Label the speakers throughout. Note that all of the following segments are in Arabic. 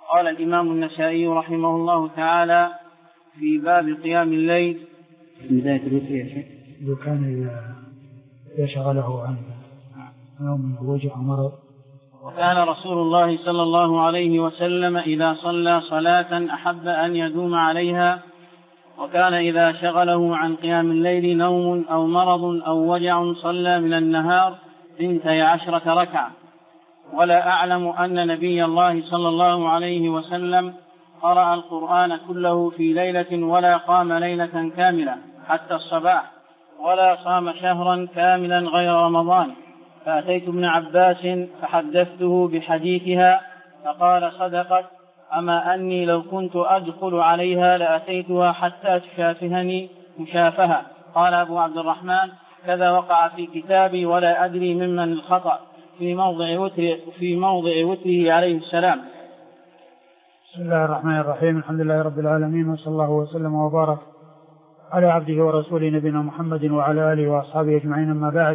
Speaker 1: قال الإمام النسائي رحمه الله تعالى في باب قيام الليل بداية الوتر يا شيخ
Speaker 2: إذا كان يشغله عن نوم ووجع مرض.
Speaker 1: وكان رسول الله صلى الله عليه وسلم إذا صلى صلاة أحب أن يدوم عليها، وكان إذا شغله عن قيام الليل نوم أو مرض أو وجع صلى من النهار 12 ركعة. ولا أعلم أن نبي الله صلى الله عليه وسلم قرأ القرآن كله في ليلة ولا قام ليلة كاملة حتى الصباح، ولا صام شهرا كاملا غير رمضان. فأتيت ابن عباس فحدثته بحديثها فقال صدقت، أما أني لو كنت أدخل عليها لأتيتها حتى تشافهني مشافهة. قال أبو عبد الرحمن كذا وقع في كتابي ولا أدري ممن الخطأ في موضع وتره عليه السلام.
Speaker 2: بسم الله الرحمن الرحيم. الحمد لله رب العالمين، وصلى الله وسلم وبارك على عبده ورسوله نبينا محمد وعلى آله وأصحابه أجمعين، أما بعد.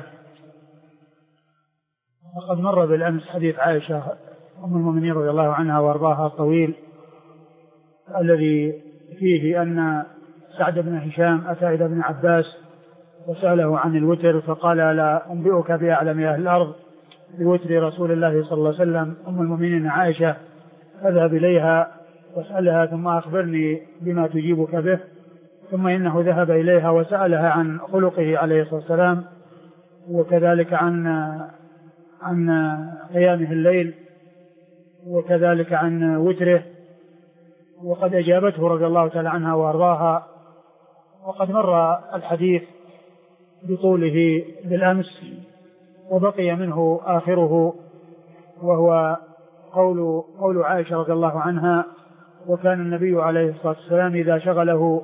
Speaker 2: وقد مر بالأمس حديث عائشة أم المؤمنين رضي الله عنها وأرضاها الطويل، الذي فيه أن سعد بن هشام أتى إلى ابن عباس وسأله عن الوتر فقال لا أنبئك بأعلم أهل الأرض بوتر رسول الله صلى الله عليه وسلم. أم المؤمنين عائشة اذهب إليها واسألها ثم أخبرني بما تجيبك به. ثم إنه ذهب إليها وسألها عن خلقه عليه الصلاة والسلام، وكذلك عن قيامه الليل، وكذلك عن وتره، وقد أجابته رضي الله تعالى عنها وأرضاها. وقد مر الحديث بطوله بالأمس، وبقي منه آخره، وهو قول عائشة رضي الله عنها: وكان النبي عليه الصلاة والسلام إذا شغله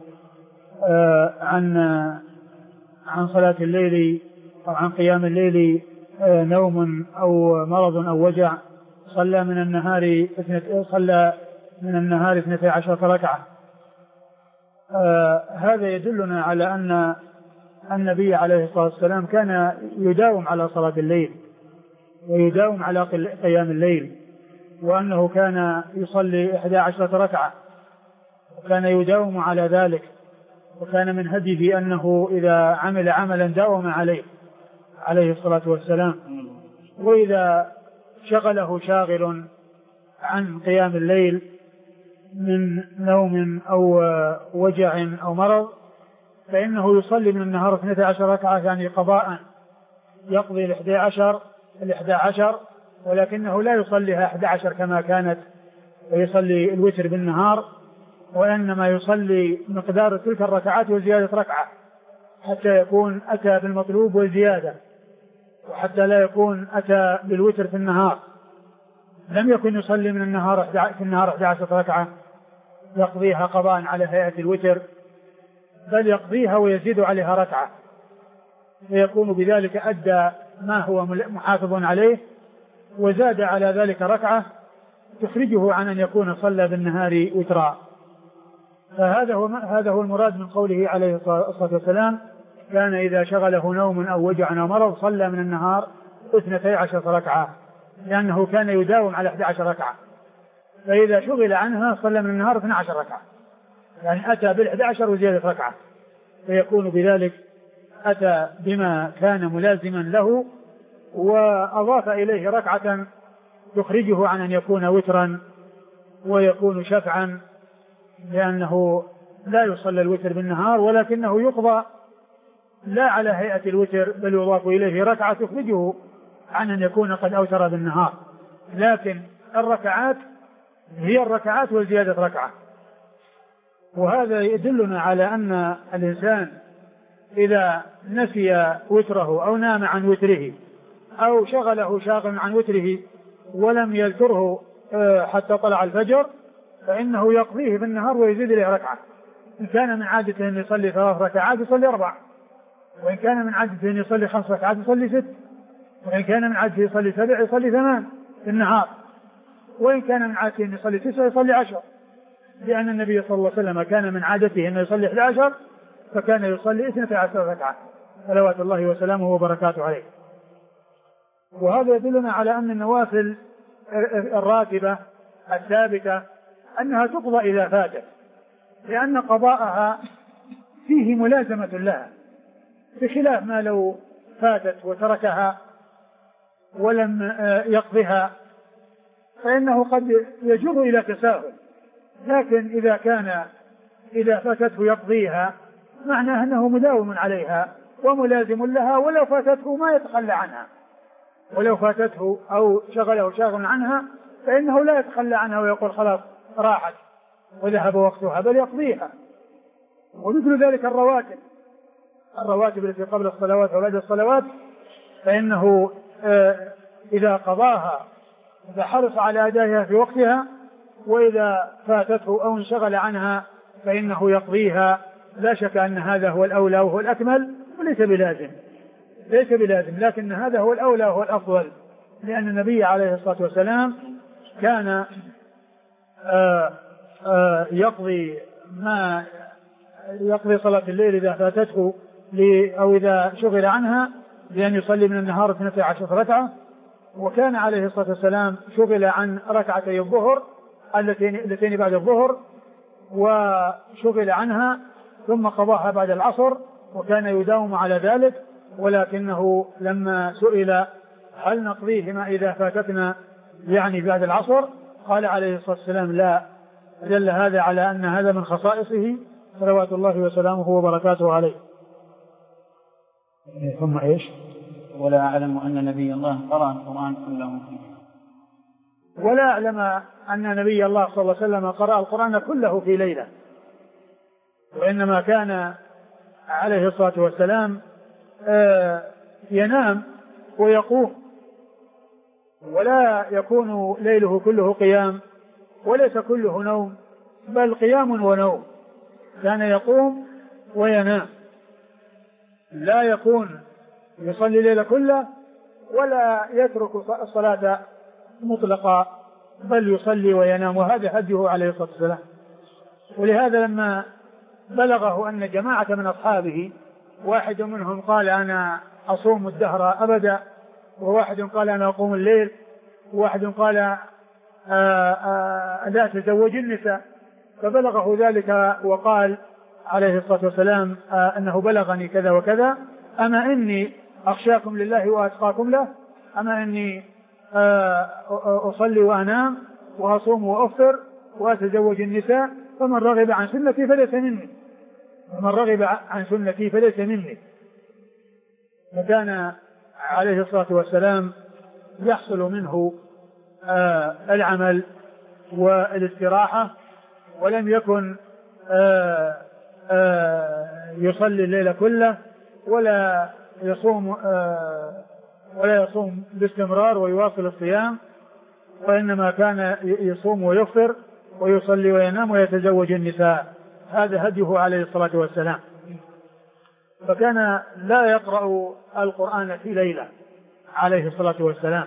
Speaker 2: عن صلاة الليل أو عن قيام الليل نوم أو مرض أو وجع صلى من النهار 12 ركعة. هذا يدلنا على أن النبي عليه الصلاة والسلام كان يداوم على صلاة الليل ويداوم على قيام الليل، وأنه كان يصلي 11 ركعة وكان يداوم على ذلك. وكان من هديه أنه إذا عمل عملا داوم عليه الصلاة والسلام. وإذا شغله شاغل عن قيام الليل من نوم أو وجع أو مرض فإنه يصلي من النهار 12 ركعة، يعني قضاء يقضي 11 ولكنه لا يصليها 11 كما كانت ويصلي الوتر بالنهار، وإنما يصلي مقدار تلك الركعات وزيادة ركعة حتى يكون أتى بالمطلوب والزيادة، وحتى لا يكون أتى بالوتر في النهار. لم يكن يصلي من النهار في النهار 11 ركعة يقضيها قضاء على هيئة الوتر، بل يقضيها ويزيد عليها ركعة، فيكون بذلك أدى ما هو محافظ عليه، وزاد على ذلك ركعة تخرجه عن أن يكون صلى بالنهار وترا. هذا هو المراد من قوله عليه الصلاة والسلام: كان إذا شغله نوم أو وجع أو مرض صلى من النهار 12 ركعة، لأنه كان يداوم على 11 ركعة، فإذا شغل عنها صلى من النهار 12 ركعة، يعني أتى بال11 وزيادة ركعة، فيكون بذلك أتى بما كان ملازما له، وأضاف إليه ركعة تخرجه عن أن يكون وترا ويكون شفعا، لأنه لا يصلى الوتر بالنهار، ولكنه يقضى لا على هيئة الوتر، بل يضاف إليه ركعة تخرجه عن أن يكون قد أوتر بالنهار. لكن الركعات هي الركعات وزيادة ركعة. وهذا يدلنا على أن الإنسان إذا نسي وتره أو نام عن وتره أو شغله شاغل عن وتره ولم يذكره حتى طلع الفجر، فإنه يقضيه بالنهار ويزيد له ركعة. إن كان من عادته أن يصلي 3 ركعات يصلي 4، وإن كان من عادته أن يصلي 5 ركعات يصلي 6، وإن كان من عادته يصلي 7 يصلي 8 في النهار، وإن كان من عادته أن يصلي 9 يصلي 10، لأن النبي صلى الله عليه وسلم كان من عادته أن يصلي 11 فكان يصلي 12 ركعة صلوات الله وسلامه وبركاته عليه. وهذا يدلنا على أن النوافل الراتبة الثابتة أنها تقضى إذا فاتت، لأن قضاءها فيه ملازمة لها، بخلاف ما لو فاتت وتركها ولم يقضها فإنه قد يجر إلى تساهل. لكن إذا فاتته يقضيها معناه أنه مداوم عليها وملازم لها، ولو فاتته ما يتخلى عنها، ولو فاتته أو شغله شاغل عنها فإنه لا يتخلى عنها ويقول خلاص راحت وذهب وقتها، بل يقضيها. ومثل ذلك الرواتب التي قبل الصلوات وبعد الصلوات، فإنه إذا قضاها فحرص على أدائها في وقتها، وإذا فاتته أو انشغل عنها فإنه يقضيها. لا شك أن هذا هو الأولى وهو الأكمل، وليس بلازم، لكن هذا هو الأولى وهو الأفضل، لأن النبي عليه الصلاة والسلام كان يقضي صلاة الليل إذا فاتته أو إذا شغل عنها بأن يصلي من النهار 12 ركعة. وكان عليه الصلاة والسلام شغل عن ركعتي الظهر اللتين بعد الظهر وشغل عنها ثم قضاها بعد العصر، وكان يداوم على ذلك. ولكنه لما سئل هل نقضيهما إذا فاتتنا يعني بعد العصر، قال عليه الصلاة والسلام لا، دل هذا على أن هذا من خصائصه صلوات الله وسلامه وبركاته عليه. ثم إيش؟
Speaker 1: ولا أعلم أن نبي الله قرأ القرآن كله
Speaker 2: ولا أعلم أن نبي الله صلى الله عليه وسلم قرأ القرآن كله في ليلة، وإنما كان عليه الصلاة والسلام ينام ويقوم، ولا يكون ليله كله قيام وليس كله نوم، بل قيام ونوم. كان يقوم وينام، لا يكون يصلي الليل كله ولا يترك الصلاة مطلقا، بل يصلي وينام، وهذا هديه عليه الصلاة والسلام. ولهذا لما بلغه أن جماعة من أصحابه واحد منهم قال أنا أصوم الدهر أبدا، وواحد قال أنا أقوم الليل، وواحد قال لا أتزوج النساء، فبلغه ذلك وقال عليه الصلاة والسلام أنه بلغني كذا وكذا، أما إني أخشاكم لله وأتقاكم له، أما إني أصلي وأنام وأصوم وأفطر وأتزوج النساء، فمن رغب عن سنتي فليس مني، ومن رغب عن سنتي فليس مني. فكان عليه الصلاة والسلام يحصل منه العمل والاستراحة، ولم يكن يصلي الليل كله ولا يصوم باستمرار ويواصل الصيام، وإنما كان يصوم ويفطر ويصلي وينام ويتزوج النساء. هذا هديه عليه الصلاة والسلام. فكان لا يقرأ القرآن في ليلة عليه الصلاة والسلام،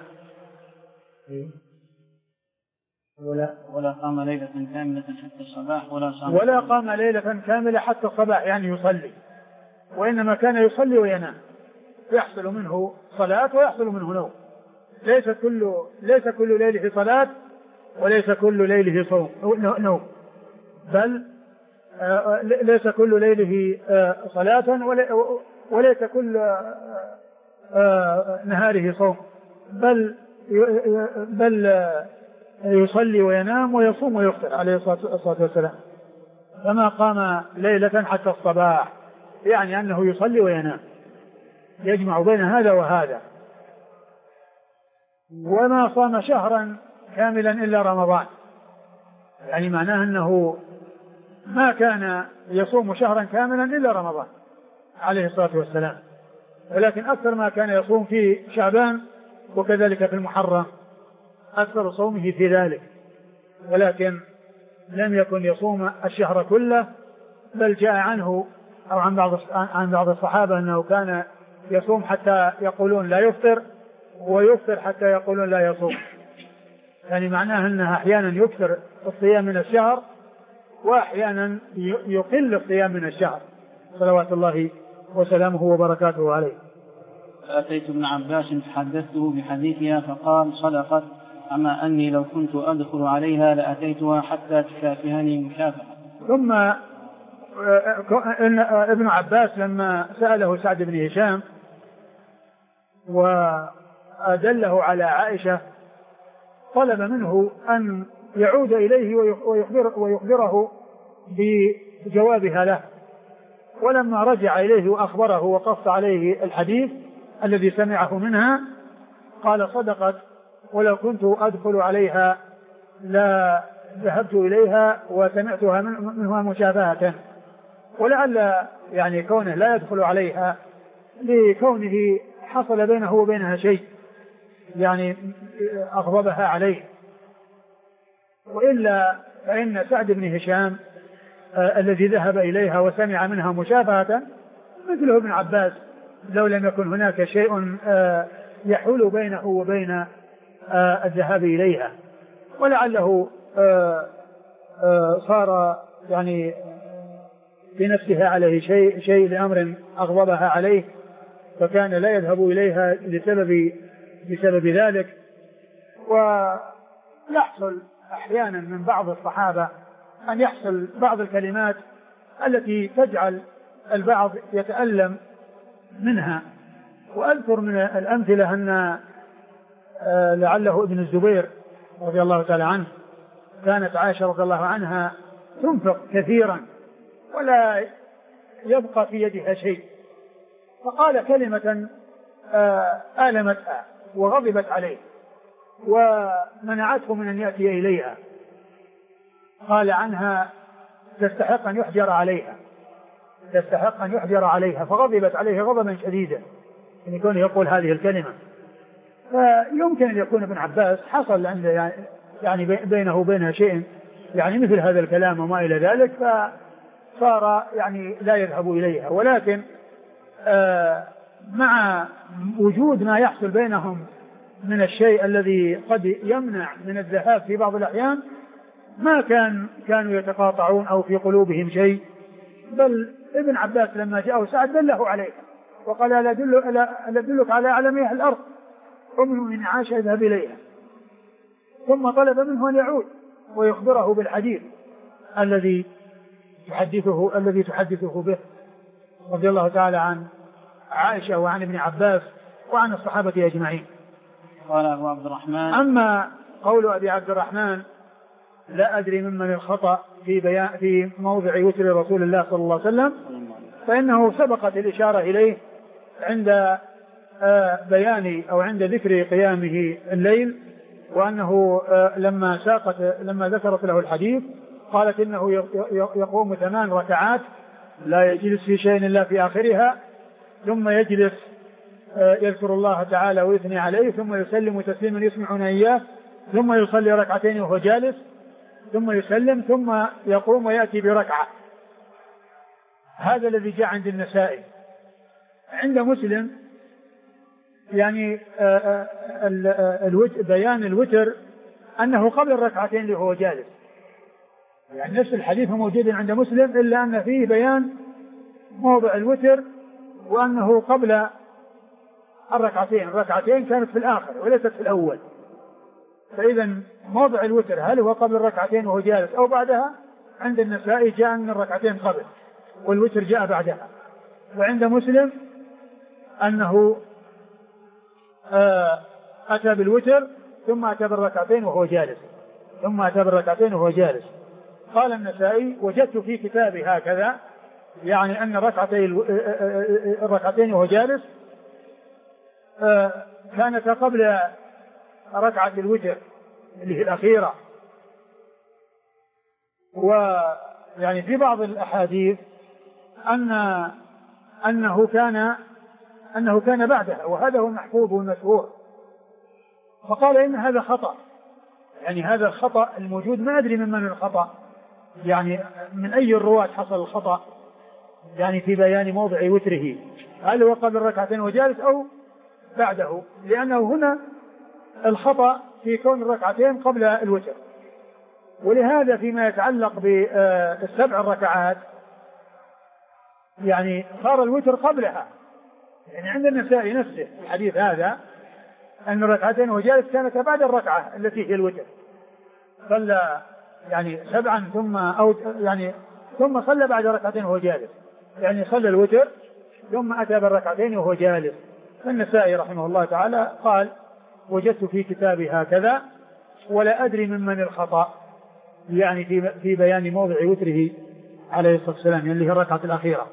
Speaker 1: ولا قام ليلة كاملة حتى الصباح
Speaker 2: ولا قام ليلة كاملة حتى الصباح يعني يصلي، وإنما كان يصلي وينام، يحصل منه صلاة ويحصل منه نوم. ليس كل ليله صلاة وليس كل ليله نوم، بل ليس كل ليله صلاة وليس كل نهاره صوم، بل يصلي وينام ويصوم ويفطر عليه الصلاة والسلام. فما قام ليلة حتى الصباح يعني أنه يصلي وينام، يجمع بين هذا وهذا. وما صام شهرا كاملا إلا رمضان، يعني معناه أنه ما كان يصوم شهرا كاملا إلا رمضان عليه الصلاة والسلام، ولكن أكثر ما كان يصوم في شعبان وكذلك في المحرم، أكثر صومه في ذلك، ولكن لم يكن يصوم الشهر كله، بل جاء عنه أو عن بعض الصحابة أنه كان يصوم حتى يقولون لا يفطر، ويفطر حتى يقولون لا يصوم، يعني معناه أنه أحيانا يكثر الصيام من الشهر وأحيانا يقل الصيام من الشهر صلوات الله وسلامه وبركاته عليه.
Speaker 1: أتيت ابن عباس فحدثته بحديثها فقال صدقت أما أني لو كنت أدخل عليها لأتيتها حتى تشافهني مشافهة.
Speaker 2: ثم ابن عباس لما سأله سعد بن هشام وأدله على عائشة طلب منه أن يعود إليه ويخبره بجوابها له، ولما رجع إليه وأخبره وقص عليه الحديث الذي سمعه منها قال صدقت، ولو كنت أدخل عليها لا ذهبت إليها وسمعتها منها مشافهة. ولعل يعني كونه لا يدخل عليها لكونه حصل بينه وبينها شيء يعني أغضبها عليه، وإلا فإن سعد بن هشام الذي ذهب إليها وسمع منها مشافهة مثله ابن عباس لو لم يكن هناك شيء يحول بينه وبين الذهاب إليها، ولعله صار يعني في نفسها عليه شيء لأمر أغضبها عليه فكان لا يذهب إليها بسبب ذلك. ويحصل أحيانا من بعض الصحابة أن يحصل بعض الكلمات التي تجعل البعض يتألم منها. وأذكر من الأمثلة أن لعله ابن الزبير رضي الله تعالى عنه كانت عائشة رضي الله عنها تنفق كثيرا ولا يبقى في يدها شيء، فقال كلمة آلمتها وغضبت عليه ومنعته من أن يأتي إليها، قال عنها تستحق أن يحجر عليها، فغضبت عليه غضبا شديدا أن يكون يقول هذه الكلمة. فيمكن أن يكون ابن عباس حصل عنده يعني بينه وبينها شيء يعني مثل هذا الكلام وما إلى ذلك، فصار يعني لا يذهب إليها. ولكن مع وجود ما يحصل بينهم من الشيء الذي قد يمنع من الذهاب في بعض الأحيان ما كانوا يتقاطعون أو في قلوبهم شيء، بل ابن عباس لما جاءه سعد دله عليه وقال ألا أدلك على أعلم أهل الأرض ومنه من عاش يذهب إليها، ثم طلب منه أن يعود ويخبره بالحديث الذي تحدثه به رضي الله تعالى عن عائشة وعن ابن عباس وعن الصحابة أجمعين.
Speaker 1: قال أبو عبد الرحمن:
Speaker 2: أما قول أبي عبد الرحمن لا أدري ممن الخطأ في موضع وتر رسول الله صلى الله عليه وسلم، فإنه سبقت الإشارة إليه عند بيان أو عند ذكر قيامه الليل، وأنه لما ذكرت له الحديث قالت إنه يقوم 8 ركعات لا يجلس في شيء إلا في آخرها، ثم يجلس يذكر الله تعالى ويثني عليه، ثم يسلم تسليما يسمعون إياه، ثم يصلي 2 ركعتين وهو جالس، ثم يسلم، ثم يقوم ويأتي بركعة. هذا الذي جاء عند النسائي. عند مسلم يعني بيان الوتر أنه قبل 2 ركعتين وهو جالس، يعني نفس الحديث موجود عند مسلم إلا أن فيه بيان موضع الوتر وأنه قبل 2 كانت في الآخر وليست في الأول. فإذا موضع الوتر هل هو قبل 2 ركعتين وهو جالس أو بعدها؟ عند النسائي جاء أن 2 ركعتين قبل والوتر جاء بعدها. وعند مسلم أنه أتى بالوتر ثم أتى 2 ركعتين وهو جالس. قال النسائي: وجدت في كتابي هكذا، يعني أن 2 ركعتين وهو جالس كانت قبل 2 ركعة الوتر اللي هي الأخيرة. ويعني في بعض الأحاديث أنه كان بعدها، وهذا هو المحفوظ والمشهور. فقال إن هذا خطأ، يعني هذا الخطأ الموجود ما أدري من الخطأ، يعني من أي الرواة حصل الخطأ يعني في بيان موضع وتره، هل هو قبل 2 ركعتين وجالس أو بعده، لأنه هنا الخطأ في كون 2 ركعتين قبل الوتر. ولهذا فيما يتعلق ب7 ركعات يعني صار الوتر قبلها، يعني عند النسائي نفسه الحديث هذا أن الركعتين وهو جالس كانت بعد الركعة التي هي الوتر، صلى يعني 7 ثم صلى بعد ركعتين وهو جالس، يعني صلى الوتر ثم أتى بالركعتين وهو جالس. النسائي رحمه الله تعالى قال: وجدت في كتابي هكذا ولا أدري ممن الخطأ، يعني في بيان موضع وتره عليه الصلاة والسلام، يعني اللي هي الركعة الأخيرة.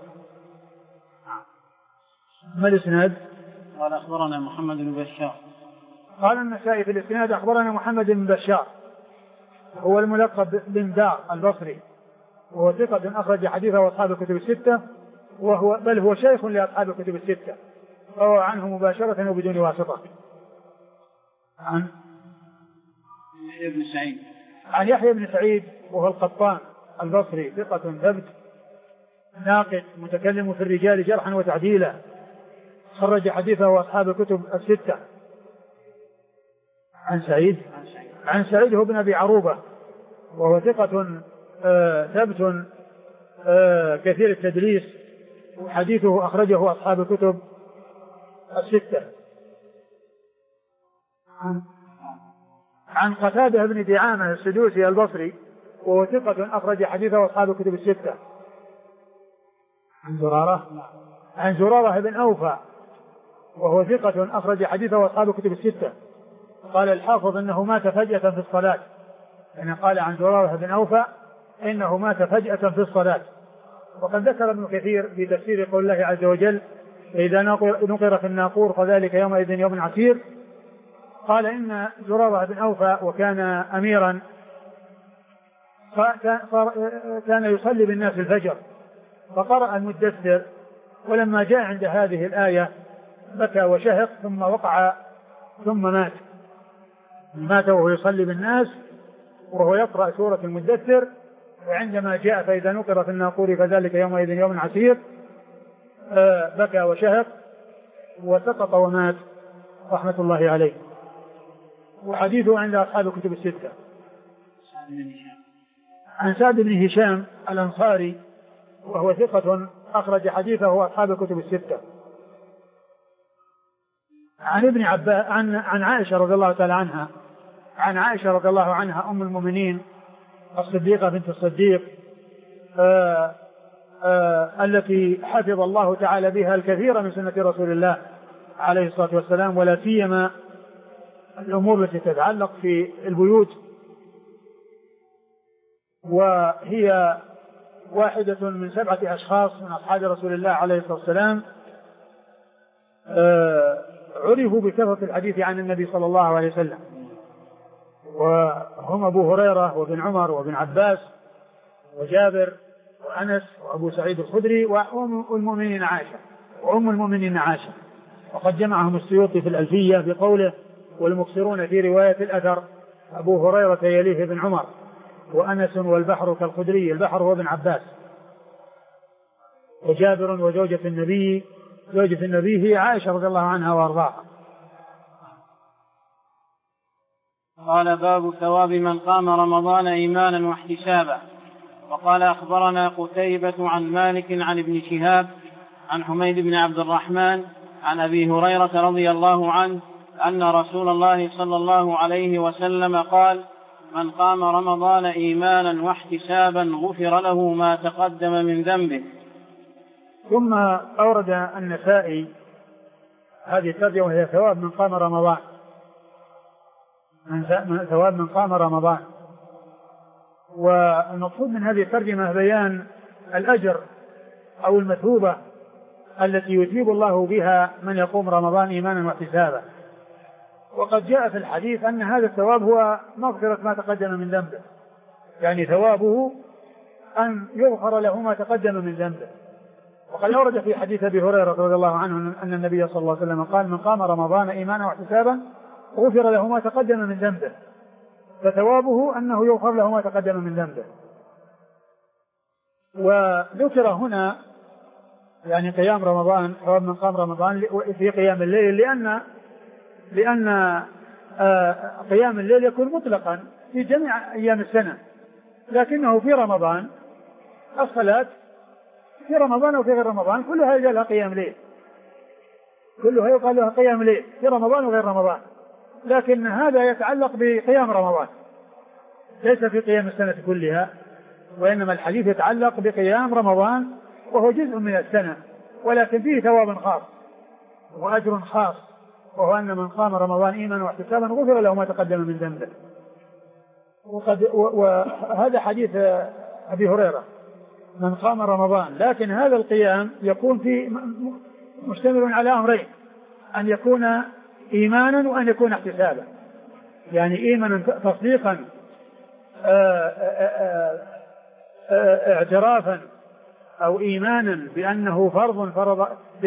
Speaker 2: ما الإسناد؟
Speaker 1: قال: أخبرنا محمد بن بشار.
Speaker 2: قال النسائي في الإسناد: أخبرنا محمد بن بشار، هو الملقب بن دار البصري، وهو ثقة أخرج حديثه أصحاب الكتب الستة، بل هو شيخ لأصحاب الكتب الستة، فهو عنه مباشرة وبدون واسطة. عن
Speaker 1: يحيى بن سعيد.
Speaker 2: عن يحيى بن سعيد وهو القطان البصري، ثقة ثبت ناقد متكلم في الرجال جرحا وتعديلا، خرج حديثه أصحاب الكتب الستة. عن سعيد هو بن أبي عروبة، وهو ثقة ثبت كثير التدليس، وحديثه أخرجه أصحاب الكتب الستة. عن قتادة بن دعامة السدوسي البصري، وهو ثقة أخرج حديثه أصحاب الكتب الستة. عن زرارة بن أوفى، وهو ثقة أخرج حديثه أصحاب الكتب الستة. قال الحافظ إنه مات فجأة في الصلاة، يعني قال عن زرارة بن أوفى إنه مات فجأة في الصلاة. وقد ذكر ابن كثير في تفسير قول الله عز وجل: إذا نقر في الناقور فذلك يومئذ يوم عسير. قال إن زرارة بن أوفى وكان أميرا، كان يصلي بالناس الفجر، فقرأ المدثر، ولما جاء عند هذه الآية بكى وشهق ثم وقع ثم مات وهو يصلي بالناس وهو يقرأ سورة المدثر. وعندما جاء فإذا نقر في الناقور فذلك يومئذ يوم عسير بكى وشهق وسقط ومات رحمة الله عليه. وحديثه عند أصحاب الكتب الستة. عن سعد بن هشام الأنصاري، وهو ثقة أخرج حديثه أصحاب الكتب الستة. عن ابن عباس عن عائشة رضي الله تعالى عنها، عن عائشة رضي الله عنها أم المؤمنين الصديقة بنت الصديق، التي حفظ الله تعالى بها الكثير من سنة رسول الله عليه الصلاة والسلام، ولا سيما الأمور التي تتعلق في البيوت. وهي واحدة من 7 أشخاص من أصحاب رسول الله عليه الصلاة والسلام عرفوا بكثرة الحديث عن النبي صلى الله عليه وسلم، وهم أبو هريرة وابن عمر وابن عباس وجابر وأنس وأبو سعيد الخدري وأم المؤمنين عائشة. وقد جمعهم السيوطي في الألفية بقوله: والمكثرون في رواية الأثر أبو هريرة يليه ابن عمر وأنس والبحر كالخدري، البحر هو ابن عباس، وجابر وزوجة النبي هي عائشة رضي الله عنها وأرضاها.
Speaker 1: قال: باب ثواب من قام رمضان إيمانا واحتسابا. وقال: أخبرنا قتيبة عن مالك عن ابن شهاب عن حميد بن عبد الرحمن عن أبي هريرة رضي الله عنه أن رسول الله صلى الله عليه وسلم قال: من قام رمضان إيمانا واحتسابا غفر له ما تقدم من ذنبه.
Speaker 2: ثم أورد النسائي هذه الترجمة وهي ثواب من قام رمضان، ثواب من قام رمضان. والمقصود من هذه الترجمة بيان الأجر أو المثوبة التي يثيب الله بها من يقوم رمضان إيمانا واحتسابا. وقد جاء في الحديث أن هذا الثواب هو مغفرة ما تقدم من ذنبه، يعني ثوابه أن يغفر له ما تقدم من ذنبه. وقد أورد في حديث أبي هريرة رضي الله عنه أن النبي صلى الله عليه وسلم قال: من قام رمضان إيمانا واحتسابا غفر له ما تقدم من ذنبه، فثوابه أنه يغفر له ما تقدم من ذنبه. وذكر هنا يعني قيام رمضان، ثواب من قام رمضان في قيام الليل، لأن قيام الليل يكون مطلقا في جميع أيام السنة، لكنه في رمضان الصلاة في رمضان وفي غير رمضان كلها يقال لها قيام ليل، كلها يقال لها قيام ليل في رمضان وغير رمضان. لكن هذا يتعلق بقيام رمضان ليس في قيام السنة كلها، وإنما الحديث يتعلق بقيام رمضان وهو جزء من السنة، ولكن فيه ثواب خاص وأجر خاص، وهو أن من قام رمضان إيمانا واحتسابا غفر له ما تقدم من ذنبه. وهذا حديث أبي هريرة من قام رمضان، لكن هذا القيام يكون في مشتمل على أمرين: أن يكون إيمانا وأن يكون احتسابا. يعني إيمانا تصديقا اعترافا أو إيمانا بأنه فرض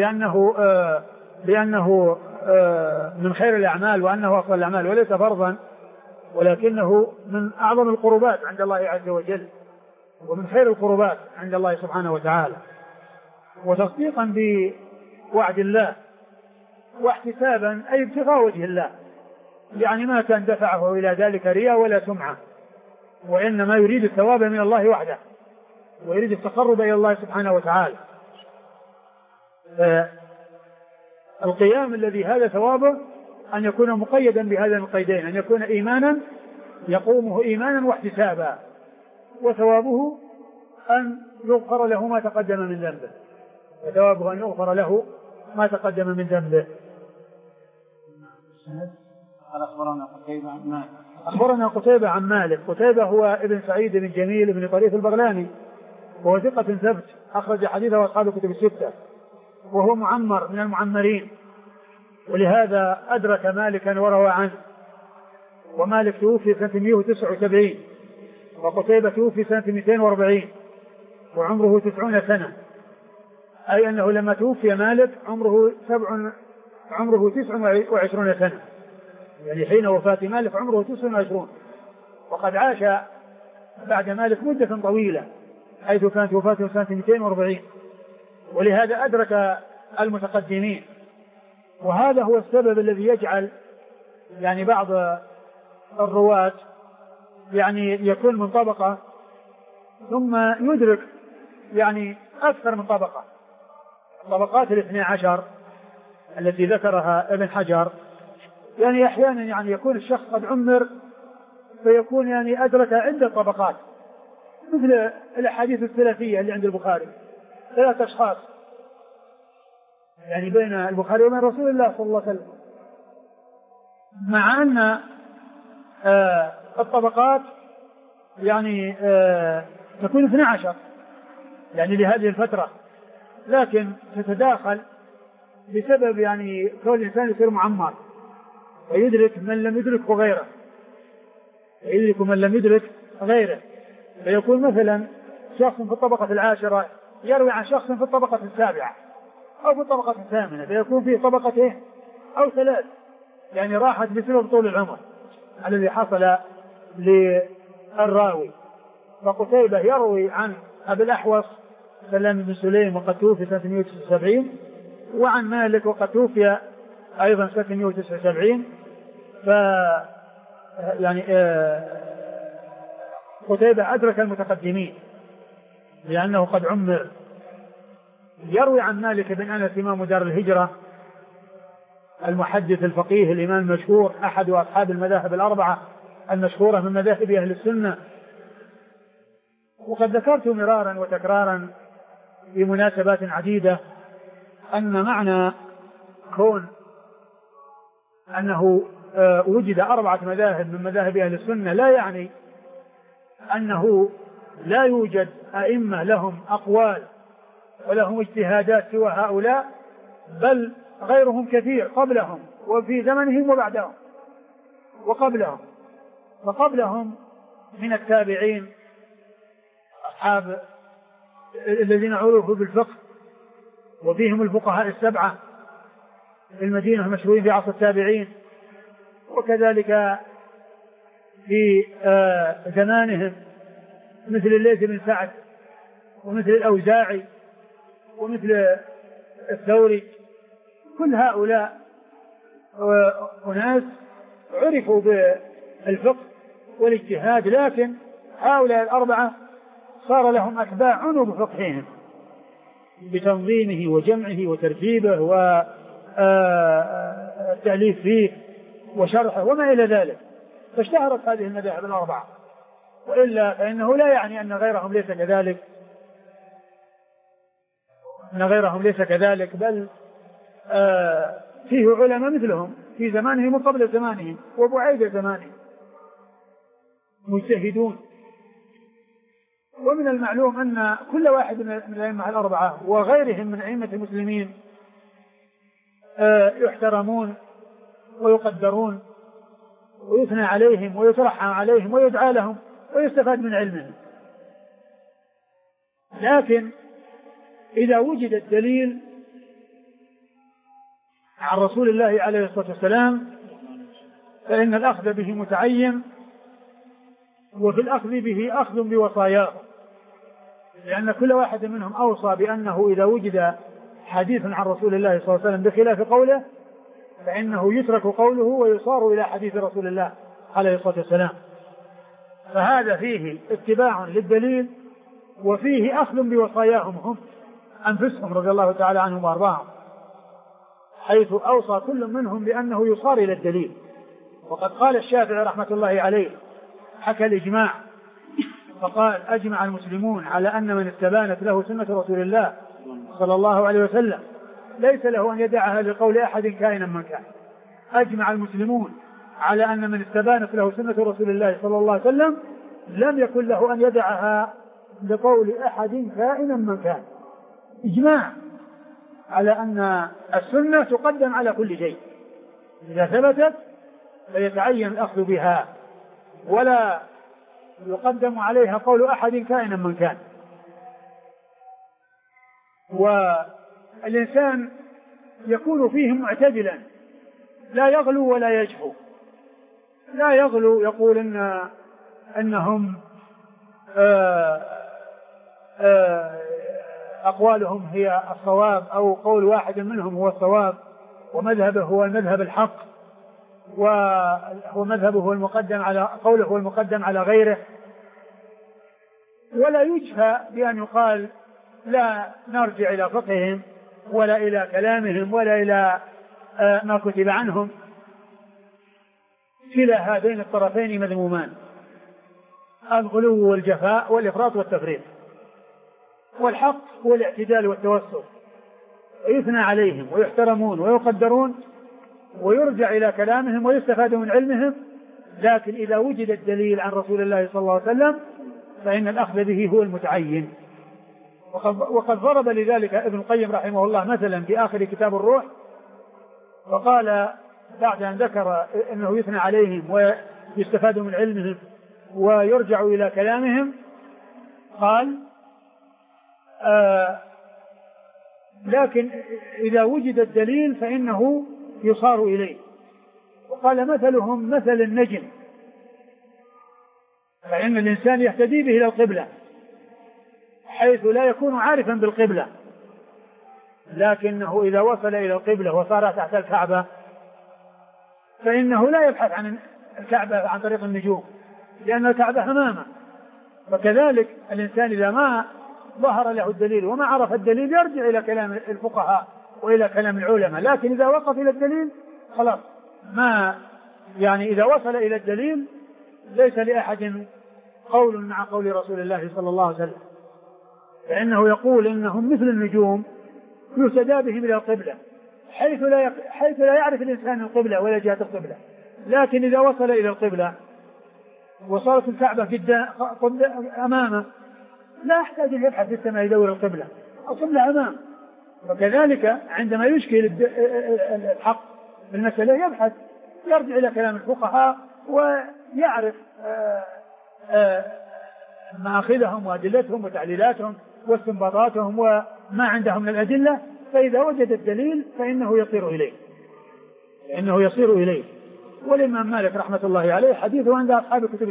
Speaker 2: بأنه من خير الأعمال وأنه أفضل الأعمال، وليس فرضا ولكنه من أعظم القربات عند الله عز وجل ومن خير القربات عند الله سبحانه وتعالى، وتصديقا بوعد الله، واحتسابا أي ابتغاء وجه الله، يعني ما كان دفعه إلى ذلك رياء ولا سمعة، وإنما يريد الثواب من الله وحده ويريد التقرب إلى الله سبحانه وتعالى. القيام الذي هذا ثوابه أن يكون مقيدا بهذين القيدين: أن يكون إيمانا يقومه إيمانا واحتسابا، وثوابه أن يغفر له ما تقدم من ذنبه، وثوابه أن يغفر له ما تقدم من ذنبه. أخبرنا قتيبة عن مالك. قتيبة هو ابن سعيد بن جميل بن طريف البغلاني، وهو ثقة ثبت أخرج حديثه أصحاب الكتب الستة، وهو معمر من المعمرين، ولهذا أدرك مالكا وروى عنه. ومالك توفي سنة 179 وقتيبة توفي سنة 240 وعمره 90 سنة، أي أنه لما توفي مالك عمره 29 سنة، يعني حين وفاة مالك عمره 29، وقد عاش بعد مالك مدة طويلة حيث كانت وفاته سنة 240، ولهذا أدرك المتقدمين. وهذا هو السبب الذي يجعل يعني بعض الرواة يعني يكون من طبقة ثم يدرك يعني أكثر من طبقة. الطبقات 12 التي ذكرها ابن حجر يعني أحيانا يعني يكون الشخص قد عمر فيكون يعني أدرك عدة طبقات، مثل الأحاديث الثلاثية اللي عند البخاري، 3 أشخاص يعني بين البخاري وبين رسول الله صلى الله عليه وسلم، مع أن الطبقات يعني تكون 12 يعني لهذه الفترة، لكن تتداخل بسبب يعني كل الإنسان يصير معمر ويدرك من لم يدركه غيره، ويدرك من لم يدرك غيره، فيكون مثلا شخص في الطبقة 10 يروي عن شخص في الطبقة 7 أو في الطبقة 8، فيكون فيه طبقة أو 3 يعني راحت بسبب طول العمر الذي حصل للراوي. فقتيبة يروي عن أبي الأحوص سلام بن سليم وقد توفي سنة 179، وعن مالك وقد توفي أيضا سنة 179. يعني قتيبة أدرك المتقدمين لأنه قد عمر. يروي عن مالك بن أنس إمام دار الهجرة المحدث الفقيه الإمام المشهور أحد أصحاب المذاهب الأربعة المشهورة من مذاهب أهل السنة. وقد ذكرت مرارا وتكرارا في مناسبات عديدة أن معنى كون أنه وجد 4 مذاهب من مذاهب أهل السنة لا يعني أنه لا يوجد أئمة لهم أقوال ولهم اجتهادات سوى هؤلاء، بل غيرهم كثير قبلهم وفي زمنهم وبعدهم وقبلهم. فقبلهم من التابعين أصحاب الذين عرفوا بالفقه، وفيهم الفقهاء 7 في المدينة المشهورين في عصر التابعين، وكذلك في زمانهم مثل الليث بن سعد ومثل الأوزاعي ومثل الثوري. كل هؤلاء أناس عرفوا بالفقه والاجتهاد، لكن هؤلاء 4 صار لهم أتباع عنوا بفقههم بتنظيمه وجمعه وترتيبه والتأليف فيه وشرحه وما إلى ذلك، فاشتهرت هذه المذاهب الأربعة. وإلا فإنه لا يعني أن غيرهم ليس كذلك، بل فيه علماء مثلهم في زمانهم وقبل زمانهم وبعيد زمانهم مجتهدون. ومن المعلوم أن كل واحد من الأئمة الأربعة وغيرهم من أئمة المسلمين يحترمون ويقدرون ويثنى عليهم ويترحم عليهم ويدعى لهم ويستفاد من علمهم. لكن إذا وجد الدليل عن رسول الله عليه الصلاة والسلام فإن الأخذ به متعين، وفي الأخذ به أخذ بوصاياه، لأن كل واحد منهم أوصى بأنه إذا وجد حديث عن رسول الله صلى الله عليه وسلم بخلاف قوله فإنه يترك قوله ويصار إلى حديث رسول الله عليه الصلاة والسلام. فهذا فيه اتباع للدليل وفيه أخذ بوصاياهم هم أنفسهم رضي الله تعالى عنهم وأرضاهم، حيث أوصى كل منهم بأنه يصار إلى الدليل. وقد قال الشافعي رحمة الله عليه حكى الإجماع فقال: أجمع المسلمون على أن من استبانت له سنة رسول الله صلى الله عليه وسلم ليس له أن يدعها لقول أحد كائنا من كان. أجمع المسلمون على أن من استبانت له سنة رسول الله صلى الله عليه وسلم لم يكن له أن يدعها لقول أحد كائنا من كان. إجماع على أن السنة تقدم على كل شيء، إذا ثبتت فيتعين الأخذ بها ولا يقدم عليها قول أحد كائنا من كان. والإنسان يكون فيه معتدلا لا يغلو ولا يجفو، لا يغلو يقول أنهم أقوالهم هي الصواب أو قول واحد منهم هو الصواب ومذهبه هو المذهب الحق ومذهبه هو المقدم على قوله هو المقدم على غيره، ولا يجفى بأن يقال لا نرجع إلى فقههم ولا إلى كلامهم ولا إلى ما كتب عنهم. كلا هذين الطرفين مذمومان، الغلو والجفاء والإفراط والتفريط. والحق هو الاعتدال والتوسط، يثنى عليهم ويحترمون ويقدرون ويرجع إلى كلامهم ويستفاد من علمهم. لكن إذا وجد الدليل عن رسول الله صلى الله عليه وسلم فإن الأخذ به هو المتعين. وقد ضرب لذلك ابن القيم رحمه الله مثلا في آخر كتاب الروح، وقال بعد أن ذكر أنه يثنى عليهم ويستفاد من علمهم ويرجع إلى كلامهم قال: لكن إذا وجد الدليل فإنه يصار إليه. وقال: مثلهم مثل النجم، فإن الإنسان يهتدي به إلى القبلة حيث لا يكون عارفا بالقبلة، لكنه إذا وصل إلى القبلة وصار تحت الكعبة فإنه لا يبحث عن الكعبة عن طريق النجوم لأن الكعبة أمامه. فكذلك الإنسان إذا ما ظهر له الدليل وما عرف الدليل يرجع إلى كلام الفقهاء وإلى كلام العلماء، لكن إذا وقف إلى الدليل خلاص ما يعني إذا وصل إلى الدليل ليس لأحد قول مع قول رسول الله صلى الله عليه وسلم، فإنه يقول إنهم مثل النجوم يهتدى بهم إلى القبلة حيث لا يعرف الإنسان القبلة ولا جهة القبلة، لكن إذا وصل إلى القبلة وصارت الكعبة أمامه لا يحتاج أن يبحث في السماء يدور القبلة أمامه. وكذلك عندما يشكل الحق بالمسألة يبحث يرجع إلى كلام الفقهاء ويعرف مآخذهم وأدلتهم وتعليلاتهم واستنباطاتهم وما عندهم من الأدلة، فإذا وجد الدليل فإنه يصير إليه. والإمام مالك رحمة الله عليه حديثه عند أصحاب الكتب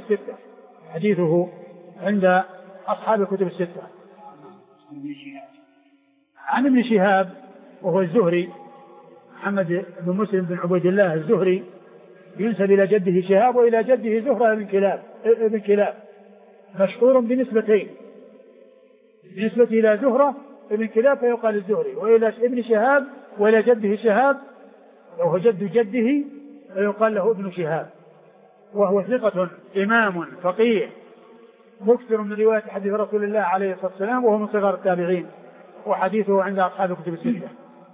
Speaker 2: الستة، عن ابن شهاب وهو الزهري محمد بن مسلم بن عبيد الله الزهري، ينسب إلى جده شهاب وإلى جده زهرة بن كلاب مشهور بنسبتين، بالنسبة إلى زهرة ابن كلاب فيقال الزهري، وإلى ابن شهاب وإلى جده شهاب وهو جد جده ويقال له ابن شهاب، وهو ثقة إمام فقيه مكثر من رواية حديث رسول الله عليه الصلاة والسلام، وهو من صغار التابعين، وحديثه عند أصحاب الكتب الستة.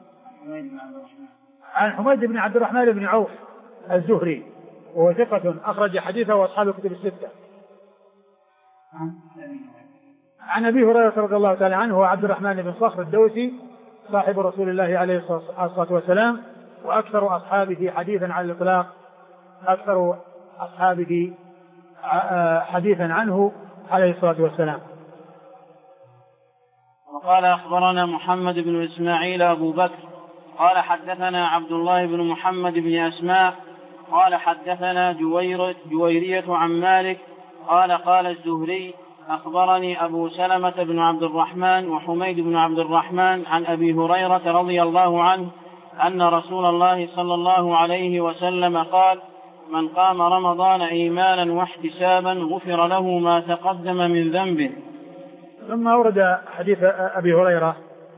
Speaker 2: عن حميد بن عبد الرحمن بن عوف الزهري، وهو ثقة أخرج حديثه أصحاب الكتب الستة. عن أبي هريرة رضي الله تعالى عنه، هو عبد الرحمن بن صخر الدوسي صاحب رسول الله عليه الصلاة والسلام، وأكثر أصحابه حديثا على الإطلاق، أكثر أصحابه حديثا عنه عليه الصلاة والسلام.
Speaker 1: وقال أخبرنا محمد بن إسماعيل أبو بكر قال حدثنا عبد الله بن محمد بن أسماء قال حدثنا جويرية عن مالك قال قال الزهري أخبرني أبو سلمة بن عبد الرحمن وحميد بن عبد الرحمن عن أبي هريرة رضي الله عنه أن رسول الله صلى الله عليه وسلم قال: من قام رمضان إيمانا واحتسابا غفر له ما تقدم من ذنبه.
Speaker 2: ثم أورد حديث أبي هريرة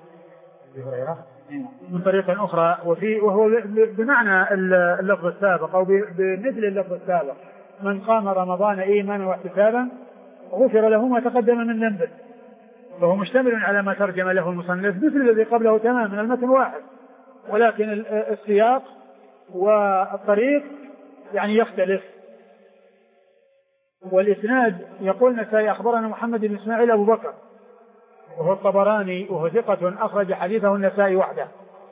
Speaker 2: من طريق أخرى، وهو بمعنى اللفظ السابق أو بمثل اللفظ السابق: من قام رمضان إيمانا واحتسابا غفر له ما تقدم من ذنبه. فهو مشتمل على ما ترجم له المصنف مثل الذي قبله تماما، المتن واحد، ولكن السياق والطريق يعني يختلف. والإسناد يقول النسائي أخبرنا محمد بن إسماعيل أبو بكر، وهو الطبراني، وهو ثقة أخرج حديثه النسائي وحده.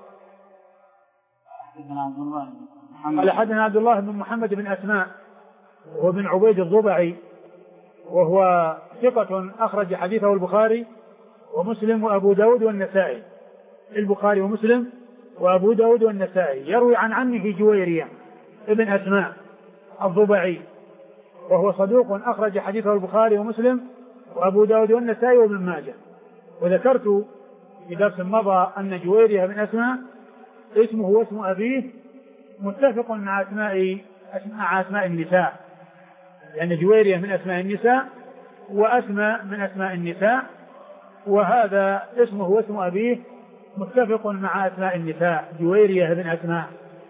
Speaker 2: قال حدثنا عبد الله بن محمد بن أسماء، وهو بن عبيد الضبعي، وهو ثقة أخرج حديثه البخاري ومسلم وأبو داود والنسائي. البخاري ومسلم وأبو داود والنسائي. يروي عن عمه جويرية ابن أسماء الضبعي، وهو صدوق أخرج حديثه البخاري ومسلم وأبو داود والنسائي وابن ماجه. وذكرت في درس مضى أن جويرية بن أسماء اسمه واسم أبيه متفق مع أسماء النساء، لأن جويرية من أسماء النساء وأسماء من أسماء النساء، وهذا اسمه واسم أبيه متفق مع أسماء النساء، جويرية بن أسماء.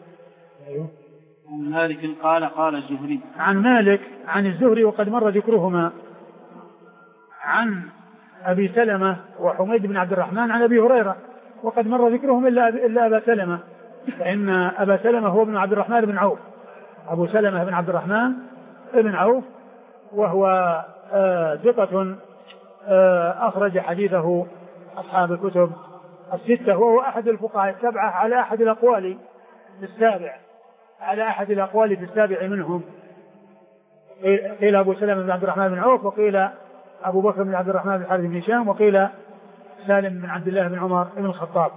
Speaker 1: عن مالك قال الزهري.
Speaker 2: عن مالك عن الزهري، وقد مر ذكرهما. عن أبي سلمة وحميد بن عبد الرحمن عن أبي هريرة، وقد مر ذكرهم إلا أبا سلمة، فإن أبا سلمة هو ابن عبد الرحمن بن عوف، أبو سلمة بن عبد الرحمن بن عوف، وهو ثقة أخرج حديثه أصحاب الكتب الستة، وهو أحد الفقهاء السبعة على أحد الأقوال في السابع منهم. قيل أبو سلمة بن عبد الرحمن بن عوف، وقيل أبو بكر بن عبد الرحمن بن الحارث بن هشام، وقيل سالم بن عبد الله بن عمر بن الخطاب.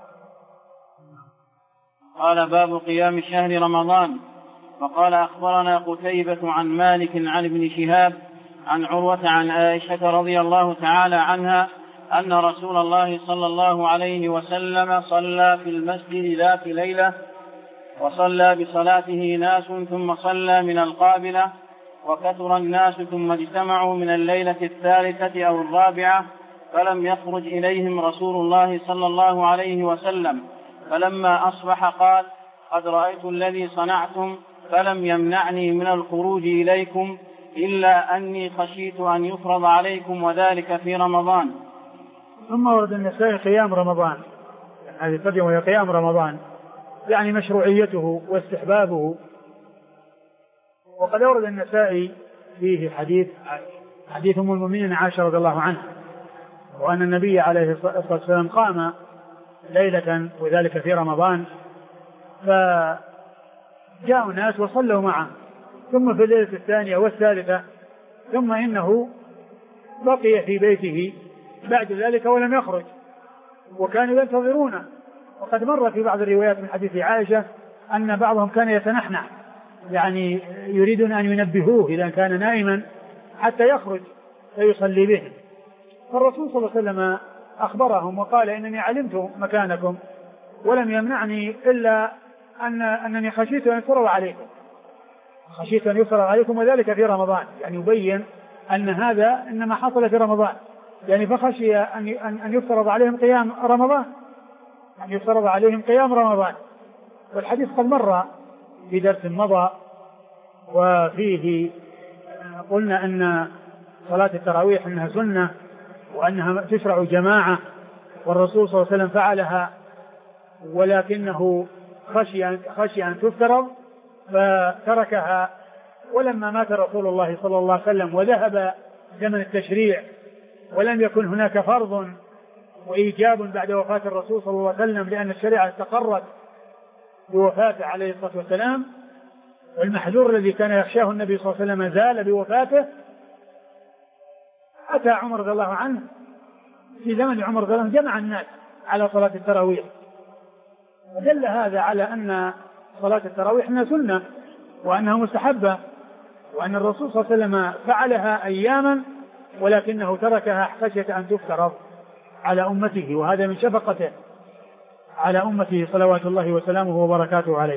Speaker 1: قال: باب قيام شهر رمضان. وقال: أخبرنا قتيبة عن مالك عن ابن شهاب عن عروة عن عائشة رضي الله تعالى عنها أن رسول الله صلى الله عليه وسلم صلى في المسجد ذات ليلة، وصلى بصلاته ناس ثم صلى من القابلة، وكثر الناس ثم اجتمعوا من الليلة الثالثة أو الرابعة، فلم يخرج إليهم رسول الله صلى الله عليه وسلم، فلما أصبح قال: قد رأيت الذي صنعتم، فلم يمنعني من الخروج إليكم إلا أني خشيت أن يفرض عليكم، وذلك في رمضان.
Speaker 2: ثم ورد النسائي قيام رمضان، هذه القضية وهي قيام رمضان، يعني مشروعيته واستحبابه. وقد أورد النسائي فيه حديث أم المؤمنين عائشة رضي الله عنها، وأن النبي عليه الصلاة والسلام قام ليلة وذلك في رمضان، فجاءوا الناس وصلوا معه، ثم في الليلة الثانية والثالثة، ثم إنه بقي في بيته بعد ذلك ولم يخرج، وكانوا ينتظرونه. وقد مر في بعض الروايات من حديث عائشة أن بعضهم كان يتنحنح، يعني يريدون أن ينبهوه إذا كان نائما حتى يخرج فيصلي بهم. فالرسول صلى الله عليه وسلم أخبرهم وقال: إنني علمت مكانكم ولم يمنعني إلا أنني خشيت أن يفرض عليكم، وذلك في رمضان، يعني يبين أن هذا إنما حصل في رمضان، يعني فخشي أن يفرض عليهم قيام رمضان، والحديث قد مر في درس مضى، وفيه قلنا أن صلاة التراويح أنها سنة وأنها تشرع جماعة، والرسول صلى الله عليه وسلم فعلها ولكنه خشي أن تفترض فتركها. ولما مات رسول الله صلى الله عليه وسلم وذهب زمن التشريع ولم يكن هناك فرض وإيجاب بعد وفاة الرسول صلى الله عليه وسلم، لأن الشريعة استقرت بوفاته عليه الصلاة والسلام، والمحذور الذي كان يخشاه النبي صلى الله عليه وسلم زال بوفاته، أتى عمر رضي الله عنه في زمن عمر رضي الله عنه جمع الناس على صلاة التراويح، ودل هذا على أن صلاة التراويح أنها سنة وأنها مستحبة، وأن الرسول صلى الله عليه وسلم فعلها أياما ولكنه تركها خشية أن تفترض على أمته، وهذا من شفقته على أمته صلوات الله وسلامه وبركاته عليه.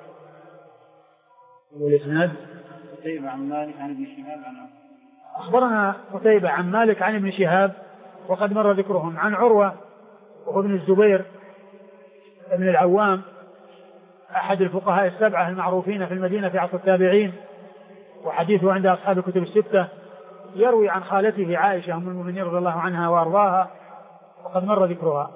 Speaker 1: والإسناد قتيبة عن مالك عن ابن شهاب
Speaker 2: أخبرنا قتيبة عن مالك عن ابن شهاب وقد مر ذكرهم، عن عروة وهو ابن الزبير ابن العوام أحد الفقهاء السبعة المعروفين في المدينة في عصر التابعين، وحديثه عند أصحاب الكتب الستة، يروي عن خالته عائشة أم المؤمنين رضي الله عنها وأرضاها وقد مر ذكرها.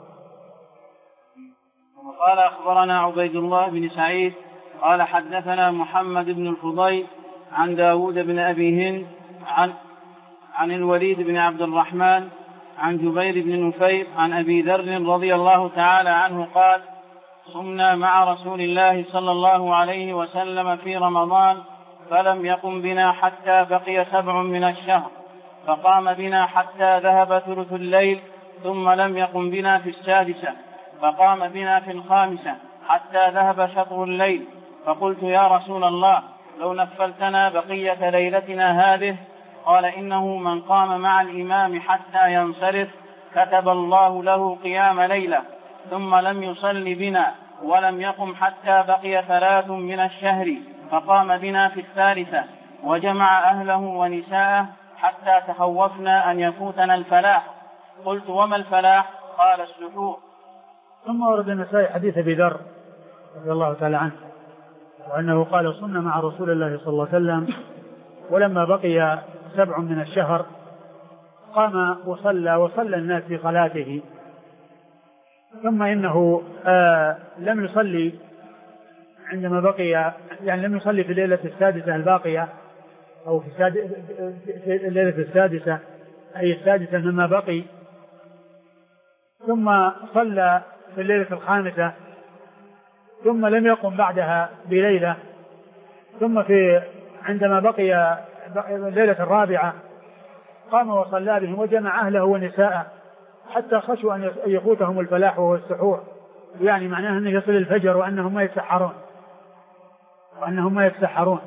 Speaker 1: وقال أخبرنا عبيد الله بن سعيد قال حدثنا محمد بن الفضيل عن داود بن أبي هند عن الوليد بن عبد الرحمن عن جبير بن نفير عن أبي ذر رضي الله تعالى عنه قال صمنا مع رسول الله صلى الله عليه وسلم في رمضان فلم يقم بنا حتى بقي 7 من الشهر، فقام بنا حتى ذهب ثلث الليل، ثم لم يقم بنا في 6، فقام بنا في 5 حتى ذهب شطر الليل، فقلت يا رسول الله لو نفلتنا بقية ليلتنا هذه، قال إنه من قام مع الإمام حتى ينصرف كتب الله له قيام ليلة، ثم لم يصل بنا ولم يقم حتى بقي 3 من الشهر، فقام بنا في 3 وجمع أهله ونساءه حتى تخوفنا أن يفوتنا الفلاح. قلت وما الفلاح؟ قال السحور.
Speaker 2: ثم ورد النسائي حديث أبي ذر رضي الله تعالى عنه وأنه قال صمنا مع رسول الله صلى الله عليه وسلم ولما بقي 7 من الشهر قام وصلى الناس في صلاته، ثم إنه لم يصلي عندما بقي، يعني لم يصلي في الليلة 6 الباقية أو في الليلة 6 أي 6 مما بقي، ثم صلى في الليلة 5 ثم لم يقم بعدها بليلة، ثم عندما بقي الليلة 4 قام وصلى بهم وجمع أهله ونساءه حتى خشوا أن يفوتهم الفلاح وهو السحور، يعني معناه أنه يصل الفجر وأنهم ما يتسحرون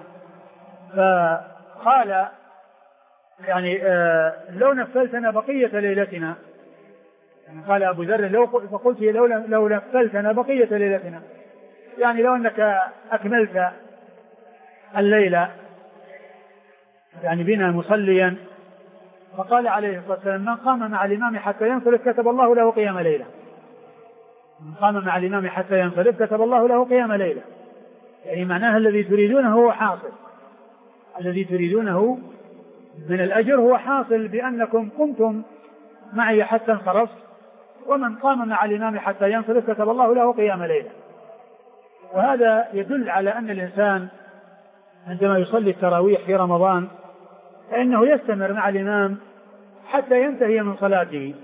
Speaker 2: فقال يعني لو نفلتنا بقية ليلتنا، يعني قال أبو ذر فقلت لو نفلتنا بقية ليلتنا، يعني لو أنك أكملت الليلة يعني بنا مصليا. فقال عليه الصلاة والسلام من قام مع الإمام حتى ينصرف كتب الله له قيام ليلة، من قام مع الإمام حتى ينصرف كتب الله له قيام ليلة، يعني معناها الذي تريدونه هو حاصل، الذي تريدونه من الأجر هو حاصل بأنكم قمتم معي حتى انصرفت، ومن قام مع الإمام حتى ينصرف كتب الله له قيام ليلة. وهذا يدل على أن الإنسان عندما يصلي التراويح في رمضان فإنه يستمر مع الإمام حتى ينتهي من صلاته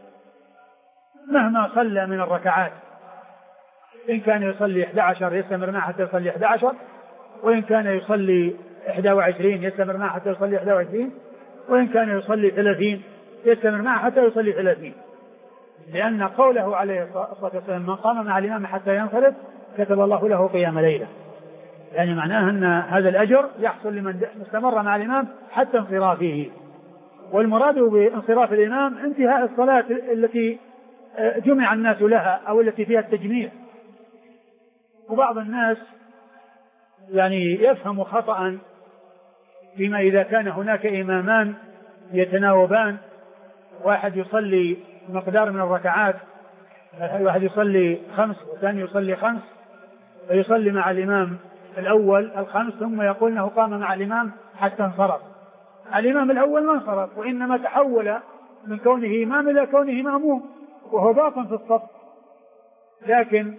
Speaker 2: مهما صلى من الركعات، إن كان يصلي 11 يستمر معه حتى يصلي 11، وإن كان يصلي 21 يستمر معه حتى يصلي 21، وإن كان يصلي 30 يستمر معه حتى يصلي 30، لأن قوله عليه الصلاة والسلام من قام مع الإمام حتى ينصرف كتب الله له قيام ليلة، يعني معناه أن هذا الأجر يحصل لمن استمر مع الإمام حتى انصرافه. والمراد بانصراف الإمام انتهاء الصلاة التي جمع الناس لها أو التي فيها التجميع. وبعض الناس يعني يفهم خطأ فيما إذا كان هناك إمامان يتناوبان، واحد يصلي مقدار من الركعات، واحد يصلي 5 والثاني يصلي 5 ويصلي مع الإمام الأول الخمس ثم يقول أنه قام مع الإمام حتى انصرف. الإمام الأول ما انصرف، وإنما تحول من كونه إمام إلى كونه مأموم وهو باطن في الصف، لكن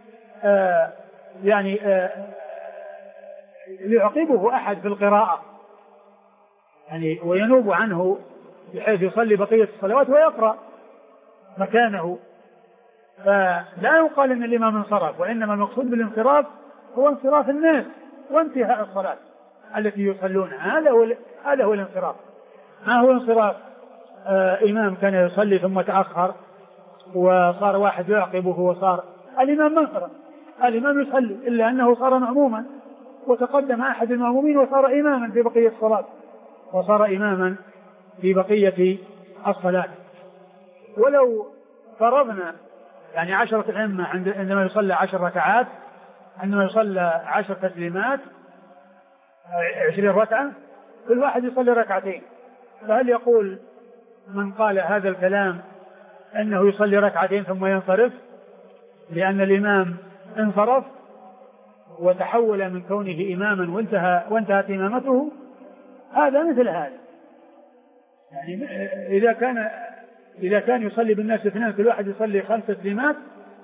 Speaker 2: يعقبه أحد في القراءة يعني وينوب عنه بحيث يصلي بقية الصلوات ويقرأ مكانه، فلا يقال أن الإمام انصرف، وإنما المقصود بالانصراف هو انصراف الناس وانتهاء الصلاة التي يصلونها، هذا هو الانصراف. ما هو انصراف إمام كان يصلي ثم تأخر وصار واحد يعقبه وصار الإمام منصرف، الإمام يصلي إلا أنه صار مأموما وتقدم أحد المأمومين وصار إماما في بقية الصلاة، وصار إماما في بقية الصلاة. ولو فرضنا يعني 10 أئمة عندما يصلى 10 ركعات، عندما يصلى 10 تسليمات 20 ركعة، كل واحد يصلي ركعتين، فهل يقول من قال هذا الكلام أنه يصلي ركعتين ثم ينصرف لأن الإمام انصرف وتحول من كونه إماما وانتهت إمامته؟ هذا مثل هذا، يعني إذا كان يصلي بالناس اثنين كل واحد يصلي 5 تسليمات،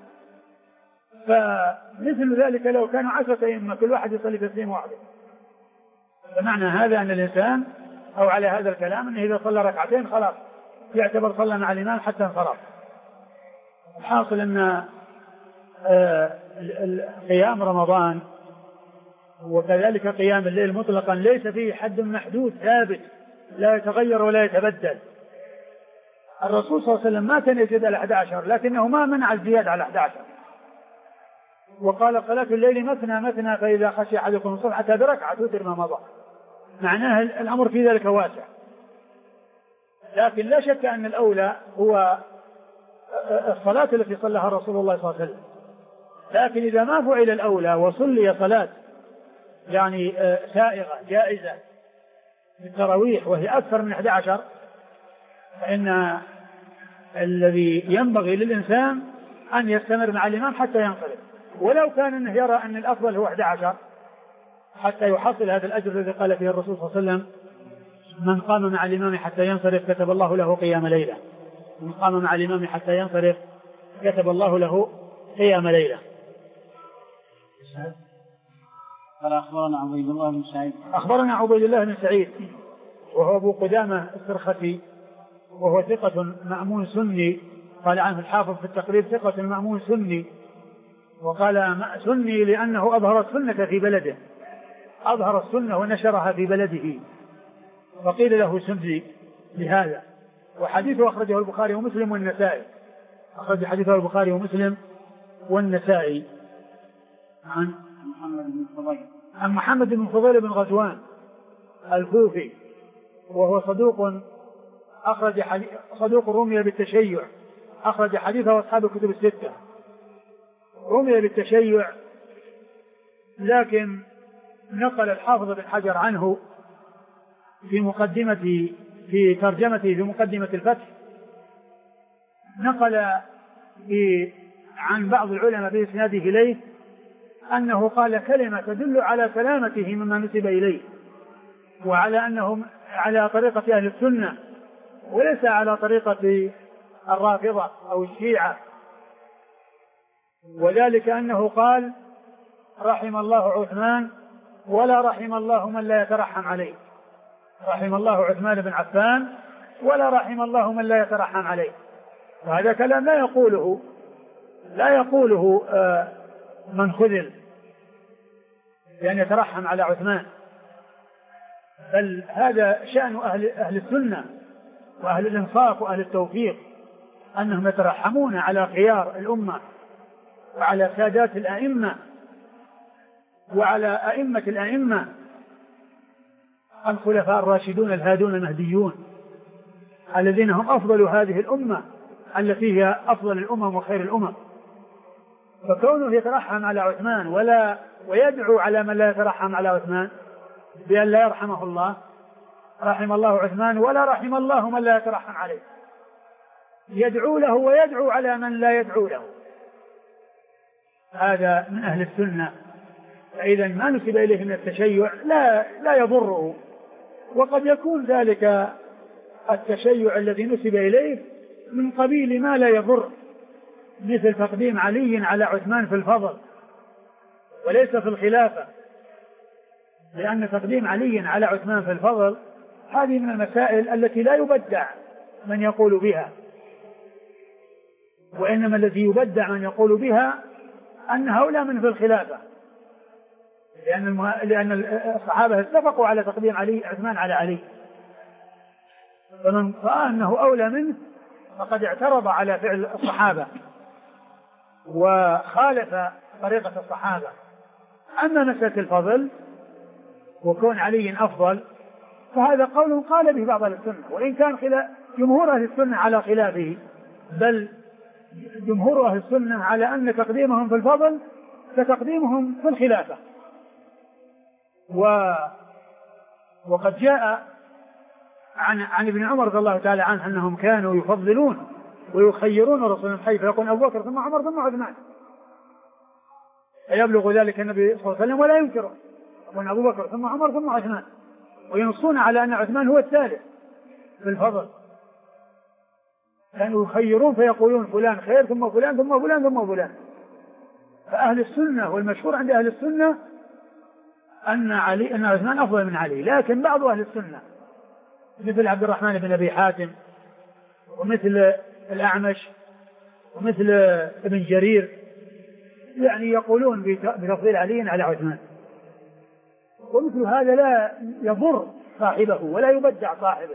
Speaker 2: فمثل ذلك لو كانوا 10 أئمة كل واحد يصلي تسليم واحد. فمعنى هذا أن الإنسان أو على هذا الكلام أنه إذا صلى ركعتين خلاص يعتبر صلى مع الإمام حتى انصرف. الحاصل أن قيام رمضان وكذلك قيام الليل مطلقا ليس فيه حد محدود ثابت لا يتغير ولا يتبدل. الرسول صلى الله عليه وسلم ما كان يزيد على 11 لكنه ما منع الزيادة على 11، وقال صلاة الليل مثنى مثنى فإذا خشي أحدكم الصبح حتى بركعة توتر ما مضى. معناه الأمر في ذلك واسع، لكن لا شك أن الأولى هو الصلاة التي صلىها رسول الله صلى الله عليه وسلم. لكن إذا ما فعل الأولى وصلي صلاة يعني سائغة جائزة بالتراويح وهي أكثر من 11، فإن الذي ينبغي للإنسان أن يستمر مع الإمام حتى ينصرف، ولو كان أنه يرى أن الأفضل هو 11 حتى يحصل هذا الأجر الذي قال فيه الرسول صلى الله عليه وسلم: من قام مع الإمام حتى ينصرف كتب الله له قيام ليلة. من قام مع الإمام حتى ينصرف كتب الله له قيام ليلة.
Speaker 1: قال أخبرنا عبيد الله بن سعيد.
Speaker 2: أخبرنا عبيد الله بن سعيد وهو أبو قدامة السرختي وهو ثقة مأمون سني، قال عنه الحافظ في التقريب ثقة مأمون سني، وقال سني لأنه أظهر السنة في بلده، أظهر السنة ونشرها في بلده فقيل له سني لهذا. وحديثه أخرجه البخاري ومسلم والنسائي، أخرج حديثه البخاري ومسلم والنسائي عن محمد بن فضيل بن غزوان الكوفي، وهو صدوق رمي بالتشيع، أخرج حديثه أصحاب الكتب الستة. رمي بالتشيع، لكن نقل الحافظ بن حجر عنه في ترجمته في مقدمة الفتح، نقل عن بعض العلماء بإسناده إليه أنه قال كلمة تدل على سلامته مما نسب إليه، وعلى أنه على طريقة أهل السنة وليس على طريقة الرافضة أو الشيعة، وذلك أنه قال: رحم الله عثمان ولا رحم الله من لا يترحم عليه. رحم الله عثمان بن عفان ولا رحم الله من لا يترحم عليه. وهذا كلام لا يقوله من خذل لأن يترحم على عثمان، بل هذا شأن أهل السنة وأهل الإنصاف وأهل التوفيق، أنهم يترحمون على خيار الأمة وعلى سادات الأئمة وعلى أئمة الأئمة الخلفاء الراشدون الهادون المهديون الذين هم أفضل هذه الأمة التي هي أفضل الأمم وخير الأمم. فكونه يترحم على عثمان ويدعو على من لا يترحم على عثمان بأن لا يرحمه الله، رحم الله عثمان ولا رحم الله من لا يترحم عليه، يدعو له ويدعو على من لا يدعو له. هذا من أهل السنة فإذا ما نسب إليه من التشيع لا يضره. وقد يكون ذلك التشيع الذي نسب إليه من قبيل ما لا يضر، مثل تقديم علي على عثمان في الفضل وليس في الخلافة، لأن تقديم علي على عثمان في الفضل هذه من المسائل التي لا يبدع من يقول بها، وإنما الذي يبدع من يقول بها أن هؤلاء من في الخلافة، لأن الصحابة اتفقوا على تقديم عثمان على علي، فمن رأى أنه أولى منه فقد اعترض على فعل الصحابة وخالف طريقة الصحابة. أما مسألة الفضل وكون علي أفضل فهذا قول قال به بعض أهل السنة، وإن كان جمهور أهل السنة على خلافه، بل جمهور أهل السنة على أن تقديمهم في الفضل كتقديمهم في الخلافة. وقد جاء عن ابن عمر رضي الله تعالى عنه أنهم كانوا يفضلون ويخيرون رسول الله حي فيكون أبو بكر ثم عمر ثم عثمان، فيبلغ ذلك النبي صلى الله عليه وسلم ولا ينكره، يكون أبو بكر ثم عمر ثم عثمان، وينصون على أن عثمان هو الثالث في الفضل. كانوا يخيرون فيقولون فلان خير ثم فلان ثم فلان ثم فلان. فأهل السنة والمشهور عند أهل السنة أن عثمان أفضل من علي، لكن بعض أهل السنة مثل عبد الرحمن بن أبي حاتم ومثل الأعمش ومثل ابن جرير يعني يقولون بتفضيل علي على عثمان، ومثل هذا لا يضر صاحبه ولا يبدع صاحبه،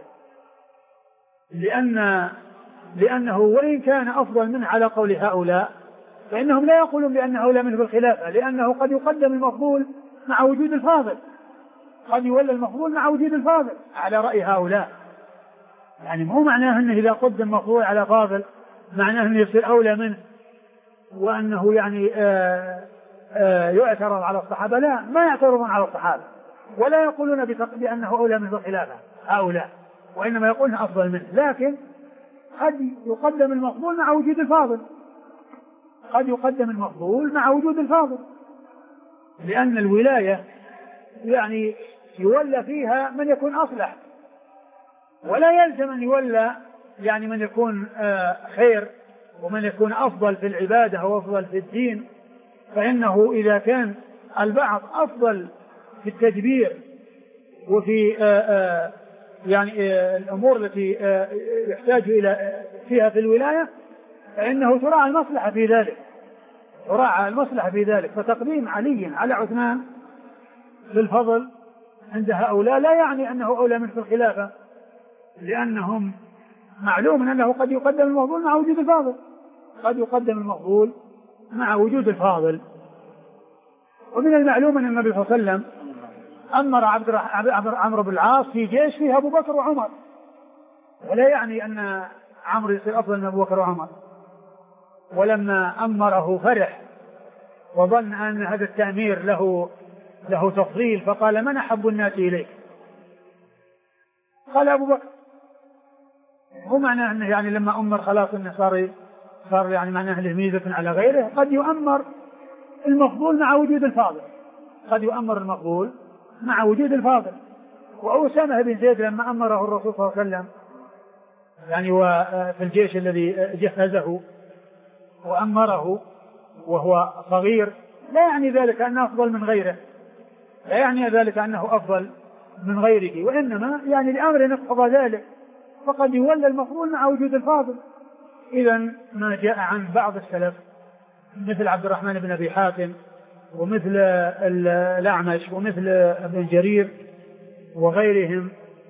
Speaker 2: لأنه وإن كان أفضل منه على قول هؤلاء فإنهم لا يقولون بأن هؤلاء منه بالخلافة، لأنه قد يقدم المفضول مع وجود الفاضل، قد يولى المفضول مع وجود الفاضل على رأي هؤلاء. يعني مو معناه أنه إذا قدم مفضول على فاضل معناه أنه يصير أولى منه وأنه يعني يعترض على الصحابة، لا، ما يعترضون على الصحابة ولا يقولون بأنه أولى منه بالخلافة هؤلاء، وإنما يقولون أفضل منه، لكن قد يقدم المفضول مع وجود الفاضل، قد يقدم المفضول مع وجود الفاضل، لأن الولاية يعني يولى فيها من يكون أصلح، ولا يلزم أن يولى يعني من يكون خير ومن يكون أفضل في العبادة أو أفضل في الدين. فإنه إذا كان البعض أفضل في التدبير وفي يعني الأمور التي يحتاج إلى فيها في الولاية فإنه تراعى المصلحة في ذلك، تراعى المصلحة في ذلك. فتقديم علي على عثمان للفضل عند هؤلاء لا يعني أنه أولى منه في الخلافة، لأنهم معلوم أنه قد يقدم المفضول مع وجود الفاضل، قد يقدم المفضول مع وجود الفاضل. ومن المعلوم أن النبي صلى الله عليه وسلم أمر عمرو بن العاص في جيش فيه أبو بكر وعمر، ولا يعني أن عمرو يصير أفضل من أبو بكر وعمر. ولما أمره فرح وظن أن هذا التأمير له تفضيل فقال من أحب الناس إليك؟ قال أبو بكر. هو معناه أنه يعني لما أمر خلاص أنه صار يعني معناه له ميزة على غيره. قد يؤمر المفضول مع وجود الفاضل، قد يؤمر المفضول مع وجود الفاضل. وأسامة بن زيد لما أمره الرسول صلى الله عليه وسلم يعني وفي الجيش الذي جهزه وأمره وهو صغير لا يعني ذلك أنه أفضل من غيره، لا يعني ذلك أنه أفضل من غيره، وإنما يعني لأمر نقضى ذلك، فقد يولى المفضول مع وجود الفاضل. إذا ما جاء عن بعض السلف مثل عبد الرحمن بن أبي حاتم ومثل الأعمش ومثل ابن جرير وغيرهم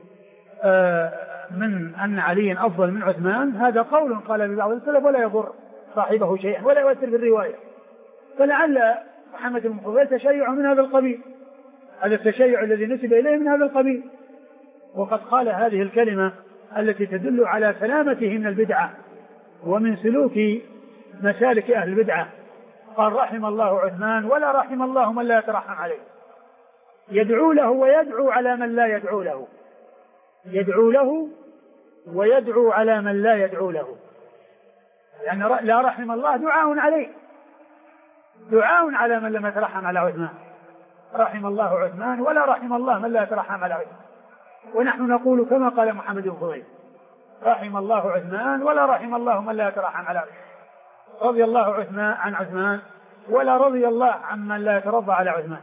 Speaker 2: من أن علي أفضل من عثمان، هذا قول قال ببعض السلف ولا يضر صاحبه شيئا ولا يؤثر في الرواية. فلعل محمد بن فضيل تشيع من هذا القبيل، هذا التشيع الذي نسب إليه من هذا القبيل، وقد قال هذه الكلمة التي تدل على سلامته من البدعة ومن سلوك مسالك أهل البدعة. قال رحم الله عثمان ولا رحم الله من لا يترحم عليه، يدعو له ويدعو على من لا يدعو له، يدعو له ويدعو على من لا يدعو له، يعني لا رحم الله دعاء عليه، دعاء على من لم يترحم على عثمان. رحم الله عثمان ولا رحم الله من لا يترحم على عثمان. ونحن نقول كما قال محمد بن فضيل: رحم الله عثمان ولا رحم الله من لا يترحم على عثمان. رضي الله عن عثمان ولا رضي الله عمن لا يترضى على عثمان.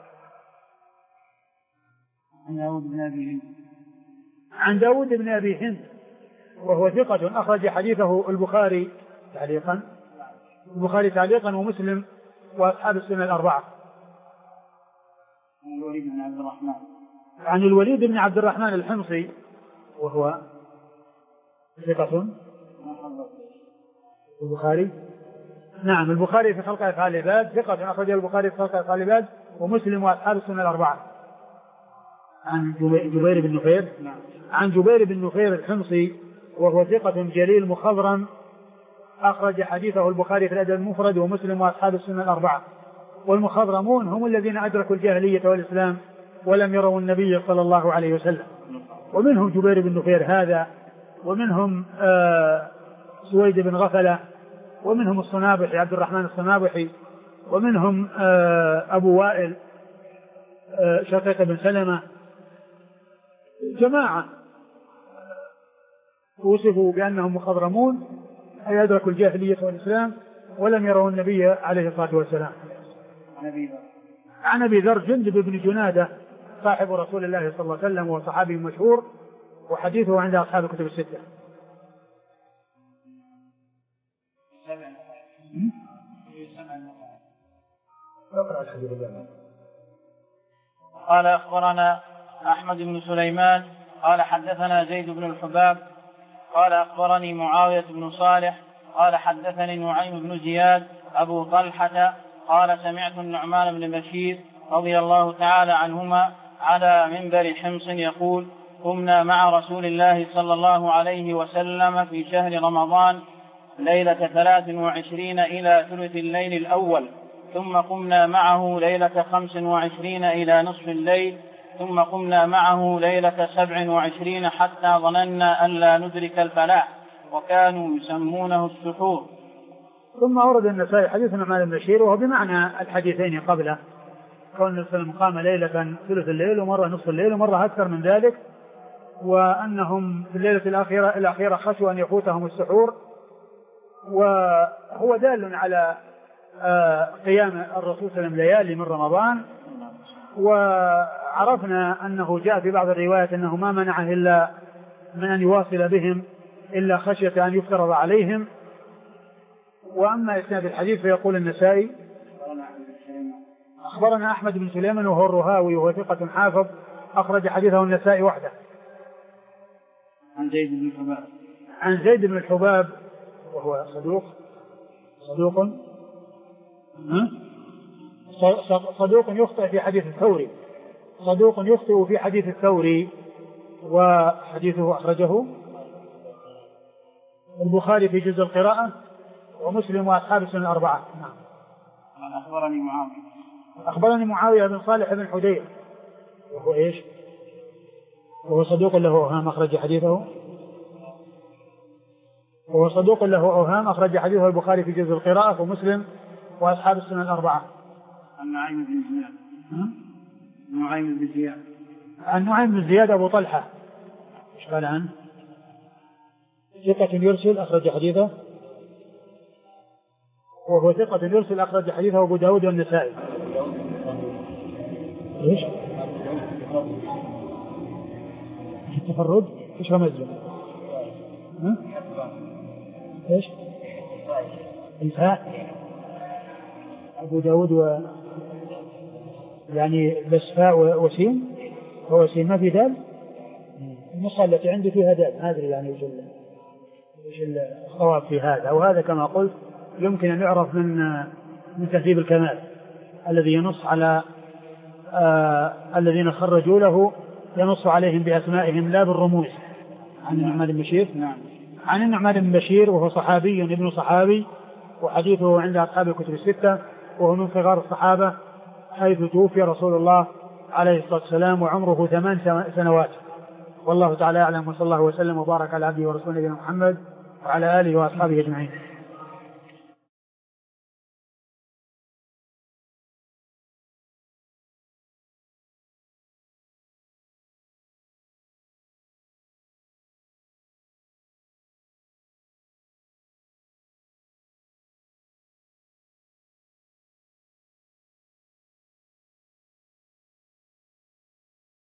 Speaker 2: عن داود بن أبي هند وهو ثقة أخرج حديثه البخاري تعليقا ومسلم وأصحاب السنة الأربعة. عن الوليد بن عبد الرحمن الحمصي وهو ثقة البخاري، نعم البخاري في خلق أفعال العباد، ثقة أخرج البخاري في خلق أفعال العباد ومسلم وأصحاب السنة الأربعة. عن جبير بن نفير، عن جبير بن نفير الحمصي وهو ثقة جليل مخضرم أخرج حديثه البخاري في الأدب المفرد ومسلم وأصحاب السنة الأربعة. والمخضرمون هم الذين أدركوا الجاهلية والإسلام ولم يروا النبي صلى الله عليه وسلم، ومنهم جبير بن نفير هذا، ومنهم سويد بن غفلة، ومنهم الصنابحي عبد الرحمن الصنابحي، ومنهم أبو وائل شقيق بن سلمة، جماعة وصفوا بأنهم مخضرمون أي أدركوا الجاهلية والإسلام ولم يروا النبي عليه الصلاة والسلام. عن أبي ذر جندب بن جنادة صاحب رسول الله صلى الله عليه وسلم وصحابي مشهور، وحديثه عند أصحاب الكتب الستة.
Speaker 1: قال أخبرنا أحمد بن سليمان قال حدثنا زيد بن الحباب قال أخبرني معاوية بن صالح قال حدثني نعيم بن زياد أبو طلحة قال سمعت النعمان بن بشير رضي الله تعالى عنهما على منبر حمص يقول: قمنا مع رسول الله صلى الله عليه وسلم في شهر رمضان ليلة 23 إلى ثلث الليل الأول، ثم قمنا معه ليلة 25 إلى نصف الليل، ثم قمنا معه ليلة 27 حتى ظننا أن لا ندرك الفلاح، وكانوا يسمونه السحور.
Speaker 2: ثم أورد النسائي حديث النعمان بن بشير وهو بمعنى الحديثين قبله، كون النبي صلى الله عليه وسلم قام ليلة ثلث الليل ومرة نصف الليل ومرة أكثر من ذلك، وأنهم في الليلة الأخيرة خشوا أن يفوتهم السحور، وهو دال على قيام الرسول صلى الله عليه وسلم ليالي من رمضان. وعرفنا أنه جاء في بعض الروايات أنه ما منعه إلا من أن يواصل بهم إلا خشية أن يفترض عليهم. وأما إسناد الحديث فيقول النسائي: أخبرنا أحمد بن سليمان وهو الرهاوي وهو ثقة حافظ أخرج حديثه النسائي وحده. عن زيد بن الحباب وهو صدوق يخطئ في حديث الثوري، صدوق يخطئ في حديث الثوري، وحديثه أخرجه البخاري في جزء القراءة ومسلم وأصحاب السنة الأربعة. نعم. أخبرني معاوية بن صالح بن حدير وهو إيش؟ وهو صدوق له أوهام أخرج حديثه، وهو صدوق له أوهام أخرج حديثه البخاري في جزء القراءة ومسلم وأصحاب السنة الأربعة.
Speaker 1: عن نعيم بن زياد
Speaker 2: عن نعيم بن زياد أبو طلحة إيش قال عنه؟ ثقة يرسل أخرج حديثه، وهو ثقة يرسل أخرج حديثه أبو داود والنسائي. إيش؟ التفرد إيش رمزه؟ إيش؟ الفاء أبو داود يعني بس فاء وسين، هو سين ما في دال. النسخة التي عندي فيها دال، هذا يعني وش الصواب في هذا. وهذا كما قلت يمكن أن يعرف من تهذيب الكمال الذي ينص على الذين خرجوا له، ينص عليهم بأسمائهم لا بالرموز. عن النعمان بن بشير.
Speaker 1: نعم.
Speaker 2: عن النعمان بن بشير وهو صحابي ابن صحابي، وحديثه عند أصحاب الكتب الستة، وهو من صغار الصحابة حيث توفي رسول الله عليه الصلاة والسلام وعمره 8 سنوات. والله تعالى أعلم، وصلى الله وسلم وبارك على عبده ورسوله نبينا محمد وعلى آله وأصحابه أجمعين.